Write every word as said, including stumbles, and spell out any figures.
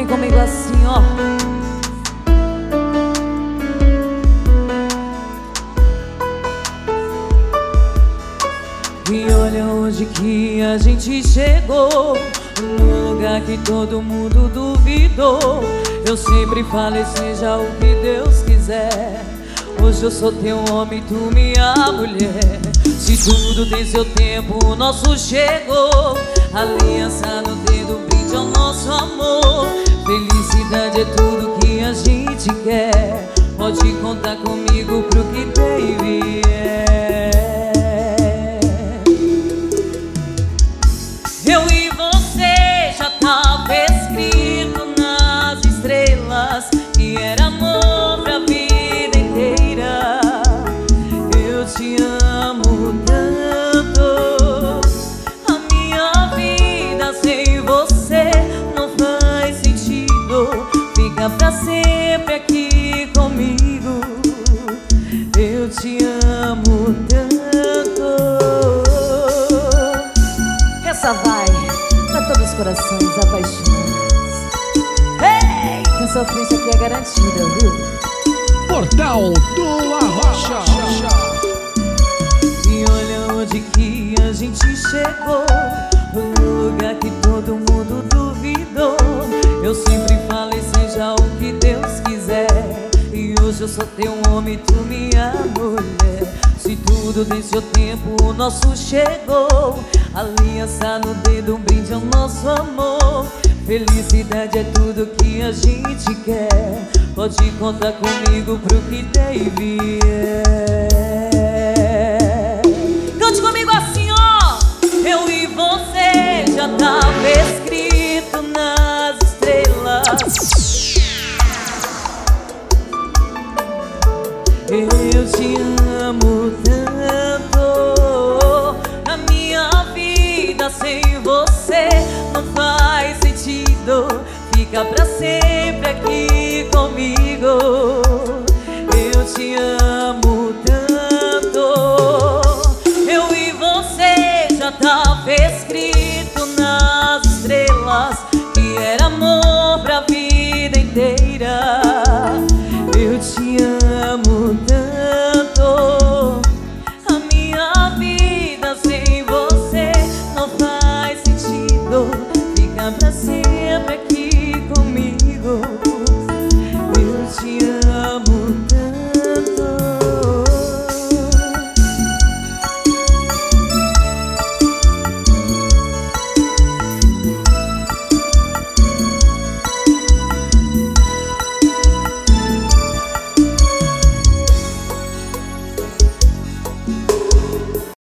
Vem comigo assim, ó. E olha onde que a gente chegou, no lugar que todo mundo duvidou. Eu sempre falei, seja o que Deus quiser. Hoje eu sou teu homem, tu minha mulher. Se tudo tem seu tempo, o nosso chegou. Aliança no dedo, brinde ao nosso amor. Felicidade é tudo que a gente quer. Pode contar comigo pro que tem e vier. Eu e você já tava escrito nas estrelas que era amor pra vida inteira. Eu te amo tanto, a minha vida sem você não faz sentido. Fica pra sempre aqui comigo. Eu te amo tanto. Essa vai pra todos os corações apaixonados. Ei, a sofrência aqui é garantida, viu? Portal do Arrocha. E olha onde que a gente chegou, no lugar que todo mundo duvidou. Eu sempre falei, seja o que Deus quiser. E hoje eu sou teu homem, tu minha mulher. Se tudo tem seu tempo, o nosso chegou. Aliança no dedo, um brinde ao nosso amor. Felicidade é tudo que a gente quer. Pode contar comigo pro que der e vier. Cante comigo assim, ó. Eu e você já tava escrito nas estrelas. Eu te amo tanto, a minha vida sem você não faz sentido. Fica pra sempre aqui comigo. Eu te amo tanto. Eu e você já tava escrito nas estrelas que era amor pra vida inteira. Eu te amo